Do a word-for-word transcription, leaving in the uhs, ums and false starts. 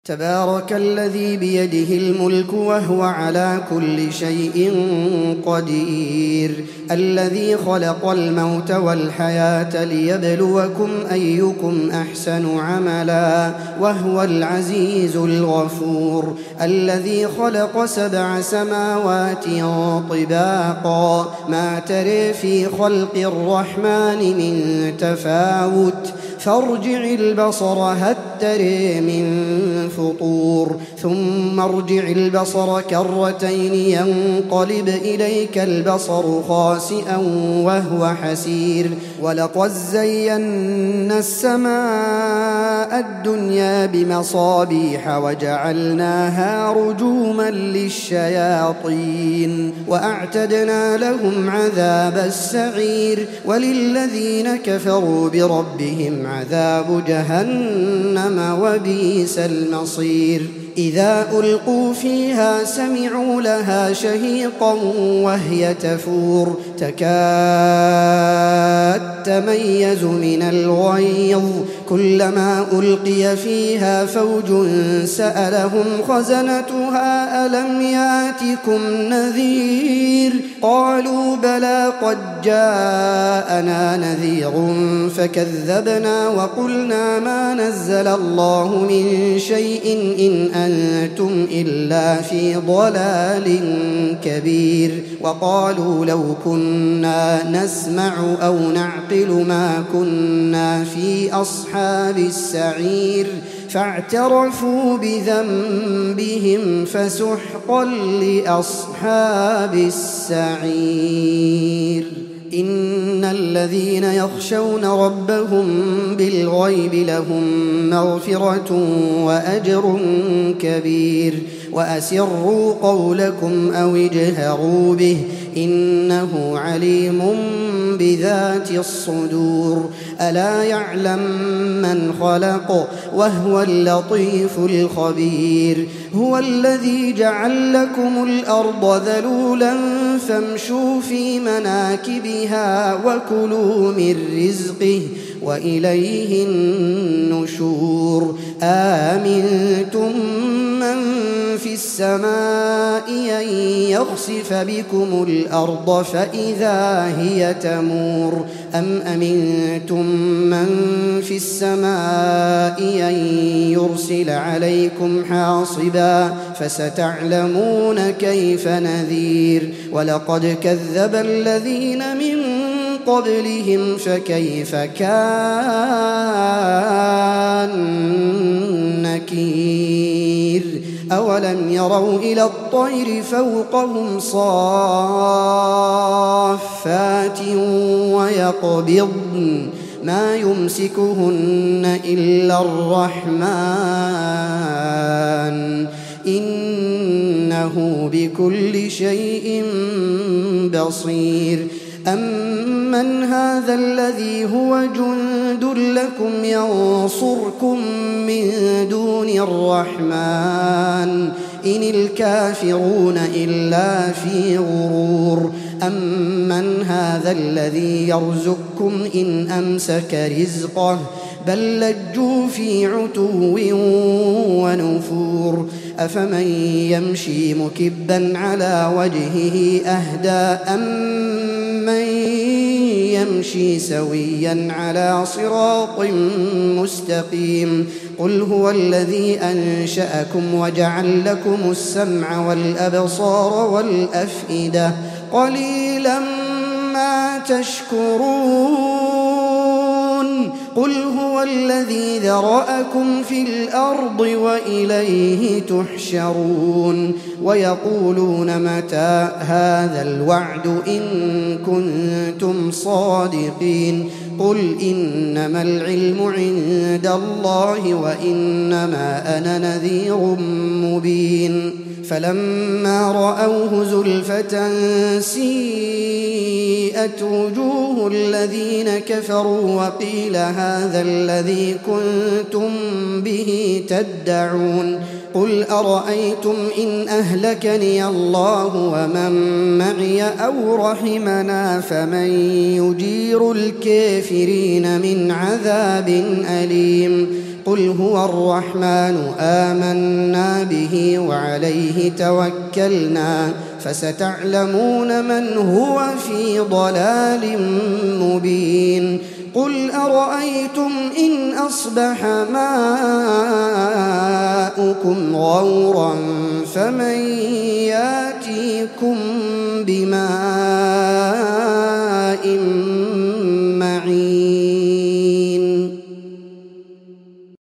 تبارك الذي بيده الملك وهو على كل شيء قدير الذي خلق الموت والحياة ليبلوكم أيكم أحسن عملا وهو العزيز الغفور الذي خلق سبع سماوات طباقا ما ترى في خلق الرحمن من تفاوت فارجع البصر هل ترى من فطور ثم ارجع البصر كرتين ينقلب إليك البصر خاسئا وهو حسير ولقد زينا السماء الدنيا بمصابيح وجعلناها رجوما للشياطين وأعتدنا لهم عذاب السعير وللذين كفروا بربهم عذاب جهنم وبئس المصير إذا ألقوا فيها سمعوا لها شهيقا وهي تفور تكاد تميز من الغيظ كلما ألقي فيها فوج سألهم خزنتها ألم ياتكم نذير قالوا بلى قد جاءنا نذير فكذبنا وقلنا ما نزل الله من شيء إن أنتم إلا في ضلال كبير وقالوا لو كنا نسمع أو نعقل ما كنا في أصحاب السعير فاعترفوا بذنبهم فسحقا لأصحاب السعير إن الذين يخشون ربهم بالغيب لهم مغفرة وأجر كبير وأسروا قولكم أو اجهروا به إنه عليم بذات الصدور ألا يعلم من خلق وهو اللطيف الخبير هو الذي جعل لكم الأرض ذلولا فامشوا في مناكبها وكلوا من رزقه وإليه النشور آمنتم من في السماء أن يخسف بكم الأرض فإذا هي تمور أم أمنتم من في السماء أن يرسل عليكم حاصبا فستعلمون كيف نذير ولقد كذب الذين من قبلهم فكيف كان نكير أولم يروا إلى الطير فوقهم صافات ويقبضن ما يمسكهن إلا الرحمن إنه بكل شيء بصير أمن هذا الذي هو جند لكم ينصركم من دون الرحمن إن الكافرون إلا في غرور أمن هذا الذي يرزقكم إن أمسك رزقه بل لجوا في عتو ونفور أفمن يمشي مكبا على وجهه أهدى أمن يمشي سويا على صراط مستقيم قل هو الذي أنشأكم وجعل لكم السمع والأبصار والأفئدة قليلا ما تشكرون قل هو الذي ذرأكم في الأرض وإليه تحشرون ويقولون متى هذا الوعد إن كنتم صادقين قل إنما العلم عند الله وإنما أنا نذير مبين فلما رأوه زلفة سيئت وجوه الذين كفروا وقيل هذا الذي كنتم به تدعون قل أرأيتم إن أهلكني الله ومن معي أو رحمنا فمن يجير الكافرين من عذاب أليم قل هو الرحمن آمنا به وعليه توكلنا فستعلمون من هو في ضلال مبين قل أرأيتم إن أصبح ماؤكم غورا فمن ياتيكم بماء